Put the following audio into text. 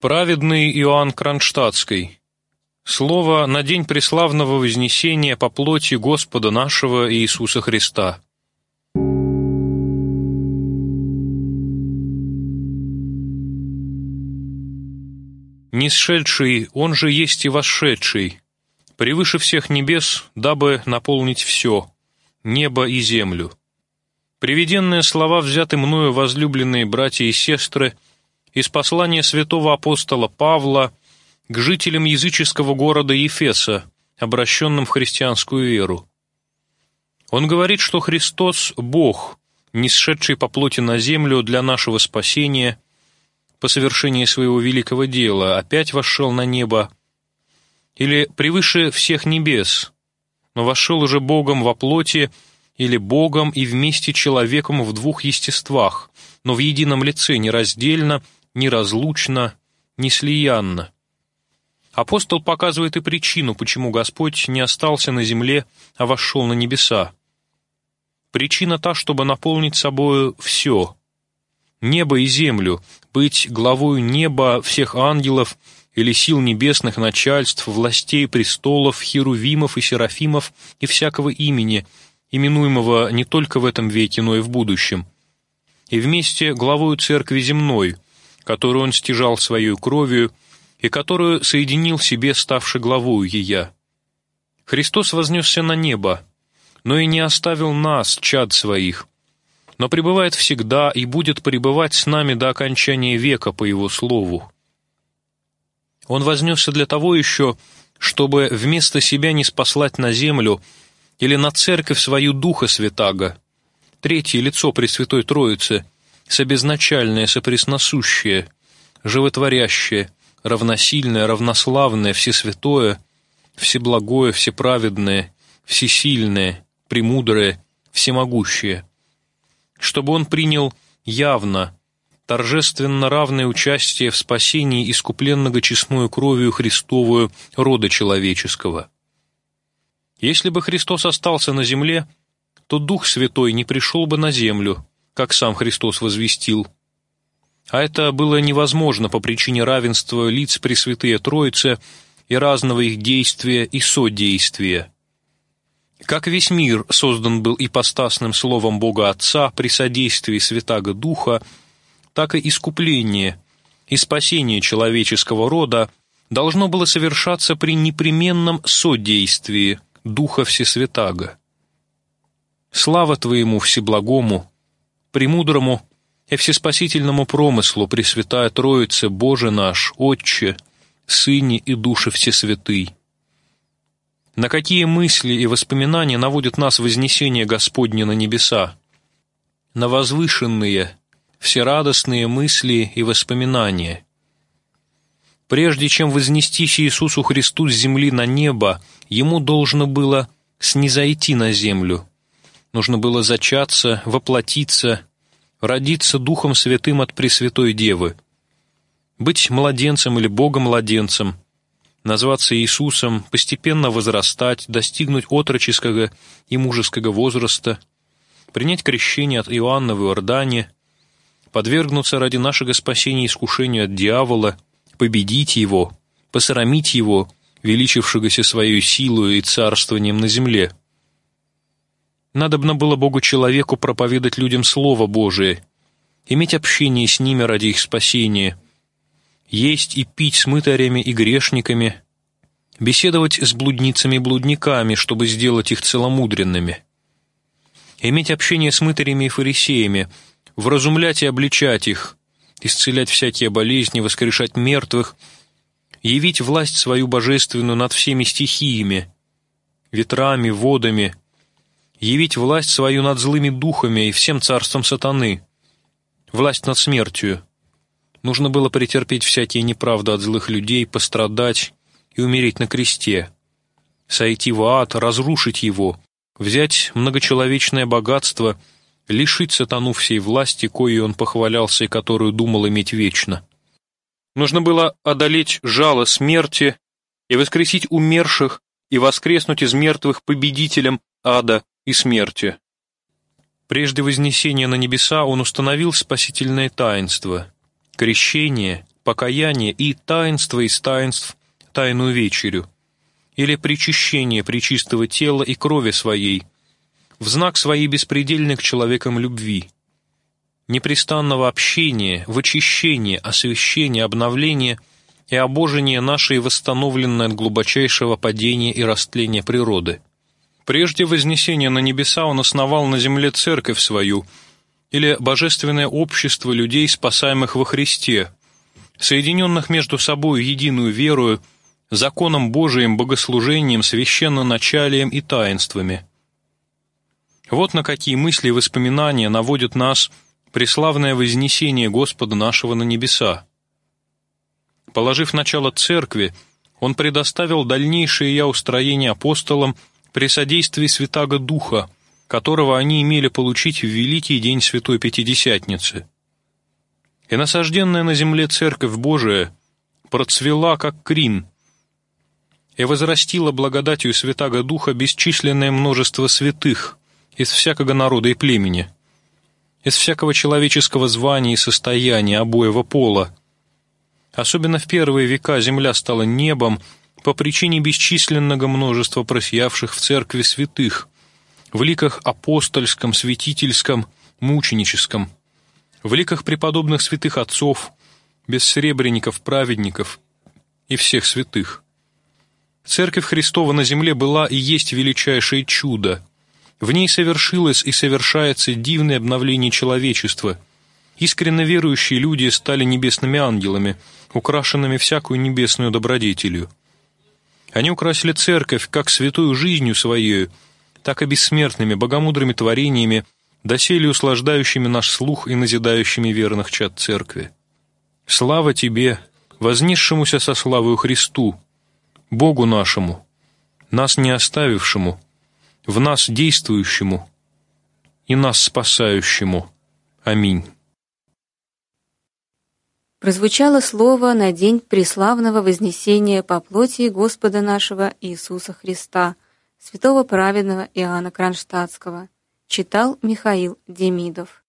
Праведный Иоанн Кронштадтский. Слово на день преславного вознесения по плоти Господа нашего Иисуса Христа. Нисшедший, он же есть и восшедший, превыше всех небес, дабы наполнить все, небо и землю. Приведенные слова взяты мною, возлюбленные братья и сестры, из послания святого апостола Павла к жителям языческого города Ефеса, обращенным в христианскую веру. Он говорит, что Христос – Бог, нисшедший по плоти на землю для нашего спасения, по совершении своего великого дела, опять вошел на небо, или превыше всех небес, но вошел уже Богом во плоти, или Богом и вместе человеком в двух естествах, но в едином лице нераздельно, неразлучно, неслиянно. Апостол показывает и причину, почему Господь не остался на земле, а вошел на небеса. Причина та, чтобы наполнить собою все. Небо и землю, быть главою неба всех ангелов или сил небесных начальств, властей, престолов, херувимов и серафимов и всякого имени, именуемого не только в этом веке, но и в будущем. И вместе главою церкви земной, которую он стяжал своей кровью и которую соединил себе, ставши главою ея. Христос вознесся на небо, но и не оставил нас, чад своих, но пребывает всегда и будет пребывать с нами до окончания века по Его слову. Он вознесся для того еще, чтобы вместо себя не спаслать на землю или на церковь свою Духа Святаго, третье лицо Пресвятой Троицы, собезначальное, сопресносущее, животворящее, равносильное, равнославное, всесвятое, всеблагое, всеправедное, всесильное, премудрое, всемогущее, чтобы он принял явно, торжественно равное участие в спасении искупленно-честную кровью Христовую рода человеческого. Если бы Христос остался на земле, то Дух Святой не пришел бы на землю, как сам Христос возвестил. А это было невозможно по причине равенства лиц Пресвятые Троицы и разного их действия и содействия. Как весь мир создан был ипостасным словом Бога Отца при содействии Святаго Духа, так и искупление и спасение человеческого рода должно было совершаться при непременном содействии Духа Всесвятаго. Слава Твоему Всеблагому, премудрому и всеспасительному промыслу, Пресвятая Троице, Боже наш, Отче, Сыне и Душе Всесвятый. На какие мысли и воспоминания наводит нас вознесение Господне на небеса? На возвышенные, всерадостные мысли и воспоминания. Прежде чем вознестись Иисусу Христу с земли на небо, Ему должно было снизойти на землю. Нужно было зачаться, воплотиться, родиться Духом Святым от Пресвятой Девы, быть младенцем или Богом-младенцем, назваться Иисусом, постепенно возрастать, достигнуть отроческого и мужеского возраста, принять крещение от Иоанна в Иордане, подвергнуться ради нашего спасения искушению от дьявола, победить его, посрамить его, величившегося своей силою и царствованием на земле. Надобно было Богу-человеку проповедать людям Слово Божие, иметь общение с ними ради их спасения, есть и пить с мытарями и грешниками, беседовать с блудницами и блудниками, чтобы сделать их целомудренными, иметь общение с мытарями и фарисеями, вразумлять и обличать их, исцелять всякие болезни, воскрешать мертвых, явить власть свою божественную над всеми стихиями, ветрами, водами, явить власть свою над злыми духами и всем царством сатаны, власть над смертью. Нужно было претерпеть всякие неправды от злых людей, пострадать и умереть на кресте, сойти в ад, разрушить его, взять многочеловечное богатство, лишить сатану всей власти, коей он похвалялся и которую думал иметь вечно. Нужно было одолеть жало смерти и воскресить умерших и воскреснуть из мертвых победителем ада и смерти. Прежде вознесения на небеса он установил спасительное таинство — крещение, покаяние и таинство из таинств Тайную вечерю, или причащение пречистого тела и крови своей, в знак своей беспредельной к человекам любви, непрестанного общения, в очищение, освящение, обновление и обожение нашей, восстановленной от глубочайшего падения и растления природы. Прежде вознесения на небеса он основал на земле церковь свою, или божественное общество людей, спасаемых во Христе, соединенных между собой единую верою, законом Божиим, богослужением, священноначалием и таинствами. Вот на какие мысли и воспоминания наводит нас преславное вознесение Господа нашего на небеса. Положив начало церкви, он предоставил дальнейшее устроение апостолам при содействии Святаго Духа, которого они имели получить в великий день Святой Пятидесятницы. И насажденная на земле Церковь Божия процвела, как крин, и возрастила благодатью Святаго Духа бесчисленное множество святых из всякого народа и племени, из всякого человеческого звания и состояния обоего пола. Особенно в первые века земля стала небом по причине бесчисленного множества просиявших в церкви святых, в ликах апостольском, святительском, мученическом, в ликах преподобных святых отцов, бессребренников, праведников и всех святых. Церковь Христова на земле была и есть величайшее чудо. В ней совершилось и совершается дивное обновление человечества. Искренне верующие люди стали небесными ангелами, украшенными всякую небесную добродетелью. Они украсили церковь как святою жизнью своею, так и бессмертными, богомудрыми творениями, доселе услаждающими наш слух и назидающими верных чад церкви. Слава Тебе, вознесшемуся со славою Христу, Богу нашему, нас не оставившему, в нас действующему и нас спасающему. Аминь. Прозвучало слово на день преславного вознесения по плоти Господа нашего Иисуса Христа, святого праведного Иоанна Кронштадтского. Читал Михаил Демидов.